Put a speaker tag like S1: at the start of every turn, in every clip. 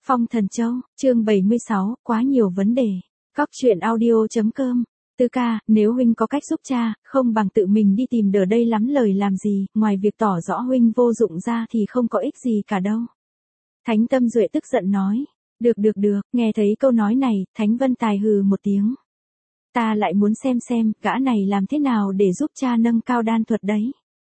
S1: Phong Thần Châu, chương 76, quá nhiều vấn đề. Cóc truyện audio.com. Tư ca, nếu huynh có cách giúp cha, không bằng tự mình đi tìm đỡ đây lắm lời làm gì, ngoài việc tỏ rõ huynh vô dụng ra thì không có ích gì cả đâu. Thánh Tâm Duệ tức giận nói. Được, nghe thấy câu nói này, Thánh Vân Tài hừ một tiếng. Ta lại muốn xem, gã này làm thế nào để giúp cha nâng cao đan thuật đấy.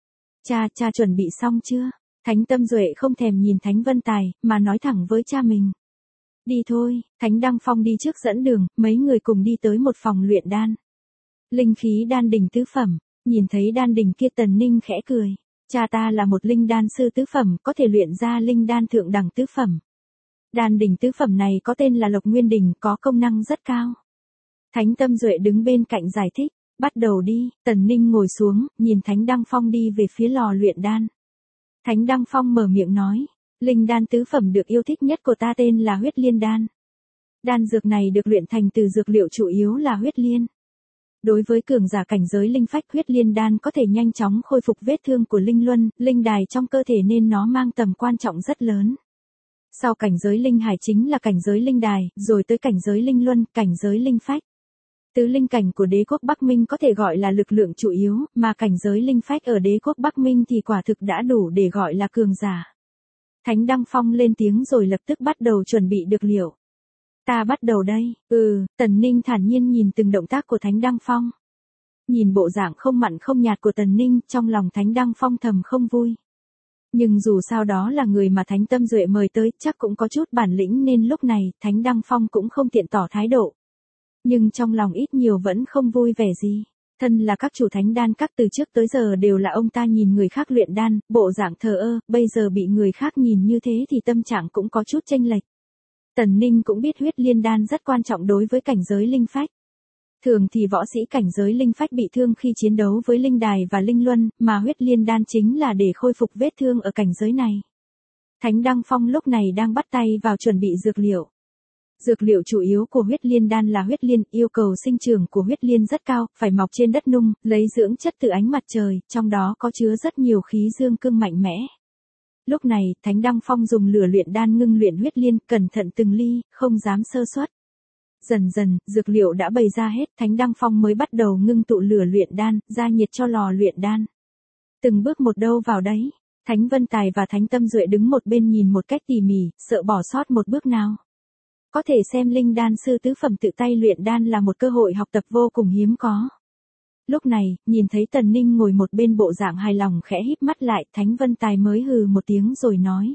S1: Cha chuẩn bị xong chưa? Thánh Tâm Duệ không thèm nhìn Thánh Vân Tài, mà nói thẳng với cha mình. Đi thôi, Thánh Đăng Phong đi trước dẫn đường, mấy người cùng đi tới một phòng luyện đan. Linh khí đan đỉnh tứ phẩm, nhìn thấy đan đỉnh kia Tần Ninh khẽ cười. Cha ta là một linh đan sư tứ phẩm, có thể luyện ra linh đan thượng đẳng tứ phẩm. Đan đỉnh tứ phẩm này có tên là Lộc Nguyên Đỉnh, có công năng rất cao. Thánh Tâm Duệ đứng bên cạnh giải thích, bắt đầu đi. Tần Ninh ngồi xuống, nhìn Thánh Đăng Phong đi về phía lò luyện đan. Thánh Đăng Phong mở miệng nói, linh đan tứ phẩm được yêu thích nhất của ta tên là huyết liên đan. Đan dược này được luyện thành từ dược liệu chủ yếu là huyết liên. Đối với cường giả cảnh giới linh phách, huyết liên đan có thể nhanh chóng khôi phục vết thương của linh luân, linh đài trong cơ thể nên nó mang tầm quan trọng rất lớn. Sau cảnh giới linh hải chính là cảnh giới linh đài, rồi tới cảnh giới linh luân, cảnh giới linh phách. Tứ linh cảnh của đế quốc Bắc Minh có thể gọi là lực lượng chủ yếu, mà cảnh giới linh phách ở đế quốc Bắc Minh thì quả thực đã đủ để gọi là cường giả. Thánh Đăng Phong lên tiếng rồi lập tức bắt đầu chuẩn bị dược liệu. Ta bắt đầu đây. Tần Ninh thản nhiên nhìn từng động tác của Thánh Đăng Phong. Nhìn bộ dạng không mặn không nhạt của Tần Ninh, trong lòng Thánh Đăng Phong thầm không vui. Nhưng dù sao đó là người mà Thánh Tâm Duệ mời tới, chắc cũng có chút bản lĩnh nên lúc này, Thánh Đăng Phong cũng không tiện tỏ thái độ. Nhưng trong lòng ít nhiều vẫn không vui vẻ gì. Thân là các chủ thánh đan các từ trước tới giờ đều là ông ta nhìn người khác luyện đan, bộ dạng thờ ơ, bây giờ bị người khác nhìn như thế thì tâm trạng cũng có chút chênh lệch. Tần Ninh cũng biết huyết liên đan rất quan trọng đối với cảnh giới linh phách. Thường thì võ sĩ cảnh giới linh phách bị thương khi chiến đấu với linh đài và linh luân, mà huyết liên đan chính là để khôi phục vết thương ở cảnh giới này. Thánh Đăng Phong lúc này đang bắt tay vào chuẩn bị dược liệu. Dược liệu chủ yếu của huyết liên đan là huyết liên, yêu cầu sinh trưởng của huyết liên rất cao, phải mọc trên đất nung, lấy dưỡng chất từ ánh mặt trời, trong đó có chứa rất nhiều khí dương cương mạnh mẽ. Lúc này, Thánh Đăng Phong dùng lửa luyện đan ngưng luyện huyết liên, cẩn thận từng ly, không dám sơ suất. Dần dần, dược liệu đã bày ra hết, Thánh Đăng Phong mới bắt đầu ngưng tụ lửa luyện đan, ra nhiệt cho lò luyện đan. Từng bước một đâu vào đấy, Thánh Vân Tài và Thánh Tâm Duệ đứng một bên nhìn một cách tỉ mỉ, sợ bỏ sót một bước nào. Có thể xem linh đan sư tứ phẩm tự tay luyện đan là một cơ hội học tập vô cùng hiếm có. Lúc này, nhìn thấy Tần Ninh ngồi một bên bộ dạng hài lòng khẽ híp mắt lại, Thánh Vân Tài mới hừ một tiếng rồi nói.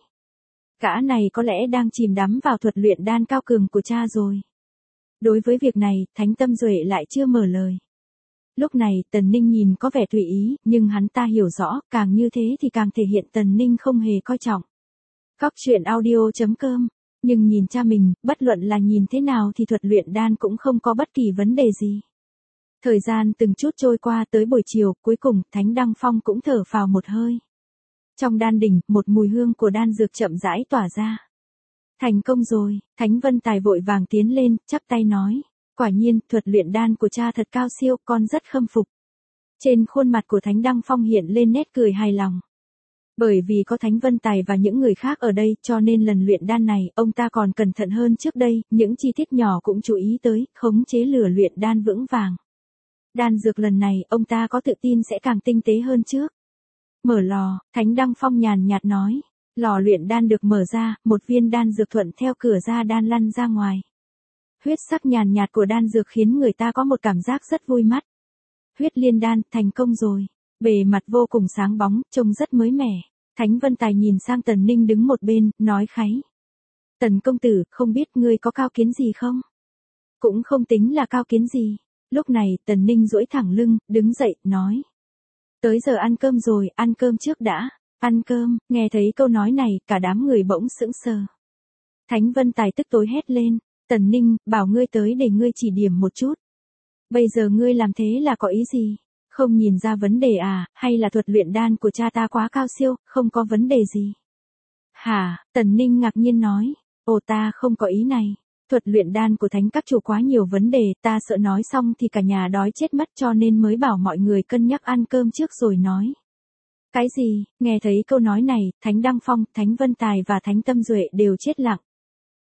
S1: Gã này có lẽ đang chìm đắm vào thuật luyện đan cao cường của cha rồi. Đối với việc này, Thánh Tâm Duệ lại chưa mở lời. Lúc này, Tần Ninh nhìn có vẻ tùy ý, nhưng hắn ta hiểu rõ, càng như thế thì càng thể hiện Tần Ninh không hề coi trọng. Cóc truyện audio.com. Nhưng nhìn cha mình, bất luận là nhìn thế nào thì thuật luyện đan cũng không có bất kỳ vấn đề gì. Thời gian từng chút trôi qua tới buổi chiều, cuối cùng, Thánh Đăng Phong cũng thở phào một hơi. Trong đan đỉnh, một mùi hương của đan dược chậm rãi tỏa ra. Thành công rồi, Thánh Vân Tài vội vàng tiến lên, chắp tay nói. Quả nhiên, thuật luyện đan của cha thật cao siêu, con rất khâm phục. Trên khuôn mặt của Thánh Đăng Phong hiện lên nét cười hài lòng. Bởi vì có Thánh Vân Tài và những người khác ở đây, cho nên lần luyện đan này, ông ta còn cẩn thận hơn trước đây, những chi tiết nhỏ cũng chú ý tới, khống chế lửa luyện đan vững vàng. Đan dược lần này, ông ta có tự tin sẽ càng tinh tế hơn trước. Mở lò, Thánh Đăng Phong nhàn nhạt nói. Lò luyện đan được mở ra, một viên đan dược thuận theo cửa ra đan lăn ra ngoài. Huyết sắc nhàn nhạt của đan dược khiến người ta có một cảm giác rất vui mắt. Huyết liên đan, thành công rồi. Bề mặt vô cùng sáng bóng, trông rất mới mẻ. Thánh Vân Tài nhìn sang Tần Ninh đứng một bên, nói kháy. Tần công tử, không biết ngươi có cao kiến gì không? Cũng không tính là cao kiến gì. Lúc này, Tần Ninh duỗi thẳng lưng, đứng dậy, nói. Tới giờ ăn cơm rồi, ăn cơm trước đã. Ăn cơm, nghe thấy câu nói này, cả đám người bỗng sững sờ. Thánh Vân Tài tức tối hét lên. Tần Ninh, bảo ngươi tới để ngươi chỉ điểm một chút. Bây giờ ngươi làm thế là có ý gì? Không nhìn ra vấn đề à, hay là thuật luyện đan của cha ta quá cao siêu, không có vấn đề gì? Hả, Tần Ninh ngạc nhiên nói. Ồ, ta không có ý này. Thuật luyện đan của thánh các chủ quá nhiều vấn đề, ta sợ nói xong thì cả nhà đói chết mất cho nên mới bảo mọi người cân nhắc ăn cơm trước rồi nói. Cái gì? Nghe thấy câu nói này, Thánh Đăng Phong, Thánh Vân Tài và Thánh Tâm Duệ đều chết lặng.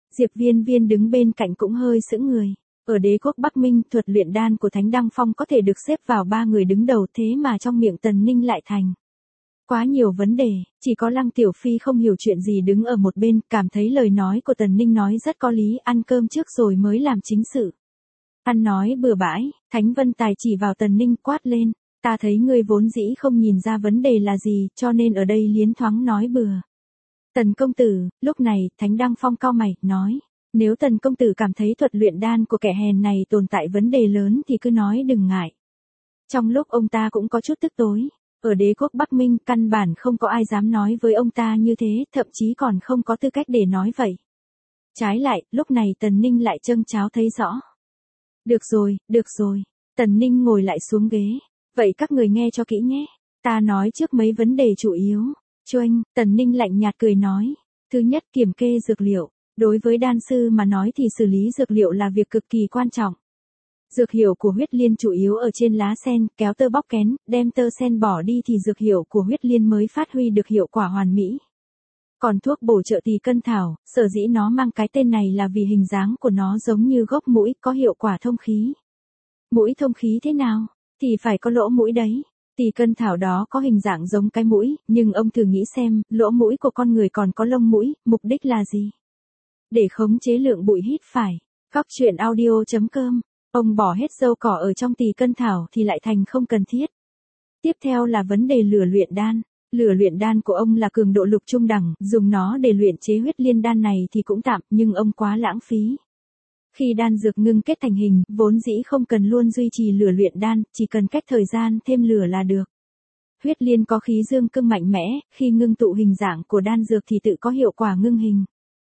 S1: Diệp Viên Viên đứng bên cạnh cũng hơi sững người. Ở đế quốc Bắc Minh, thuật luyện đan của Thánh Đăng Phong có thể được xếp vào 3 người đứng đầu, thế mà trong miệng Tần Ninh lại thành quá nhiều vấn đề, chỉ có Lăng Tiểu Phi không hiểu chuyện gì đứng ở một bên, cảm thấy lời nói của Tần Ninh nói rất có lý, ăn cơm trước rồi mới làm chính sự. Ăn nói bừa bãi, Thánh Vân Tài chỉ vào Tần Ninh quát lên, ta thấy ngươi vốn dĩ không nhìn ra vấn đề là gì, cho nên ở đây liến thoáng nói bừa. Tần công tử, lúc này, Thánh Đăng Phong cau mày, nói, nếu Tần công tử cảm thấy thuật luyện đan của kẻ hèn này tồn tại vấn đề lớn thì cứ nói đừng ngại. Trong lúc ông ta cũng có chút tức tối, ở đế quốc Bắc Minh căn bản không có ai dám nói với ông ta như thế, thậm chí còn không có tư cách để nói vậy. Trái lại, lúc này Tần Ninh lại châng cháo thấy rõ. Được rồi, Tần Ninh ngồi lại xuống ghế. Vậy các người nghe cho kỹ nhé. Ta nói trước mấy vấn đề chủ yếu. Choanh, Tần Ninh lạnh nhạt cười nói. Thứ nhất, kiểm kê dược liệu. Đối với đan sư mà nói thì xử lý dược liệu là việc cực kỳ quan trọng. Dược hiệu của huyết liên chủ yếu ở trên lá sen, kéo tơ bóc kén, đem tơ sen bỏ đi thì dược hiệu của huyết liên mới phát huy được hiệu quả hoàn mỹ. Còn thuốc bổ trợ tỳ cân thảo, sở dĩ nó mang cái tên này là vì hình dáng của nó giống như gốc mũi, có hiệu quả thông khí. Mũi thông khí thế nào? Thì phải có lỗ mũi đấy. Tỳ cân thảo đó có hình dạng giống cái mũi, nhưng ông thử nghĩ xem, lỗ mũi của con người còn có lông mũi, mục đích là gì? Để khống chế lượng bụi hít phải. Góc truyện audio.com. Ông bỏ hết dâu cỏ ở trong tỳ cân thảo thì lại thành không cần thiết. Tiếp theo là vấn đề lửa luyện đan. Lửa luyện đan của ông là cường độ lục trung đẳng, dùng nó để luyện chế huyết liên đan này thì cũng tạm, nhưng ông quá lãng phí. Khi đan dược ngưng kết thành hình, vốn dĩ không cần luôn duy trì lửa luyện đan, chỉ cần cách thời gian thêm lửa là được. Huyết liên có khí dương cương mạnh mẽ, khi ngưng tụ hình dạng của đan dược thì tự có hiệu quả ngưng hình.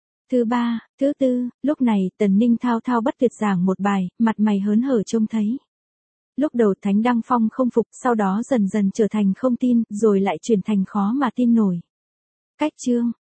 S1: Thứ tư, lúc này Tần Ninh thao thao bất tuyệt giảng một bài, mặt mày hớn hở trông thấy. Lúc đầu Thánh Đăng Phong không phục, sau đó dần dần trở thành không tin, rồi lại chuyển thành khó mà tin nổi. Cách chương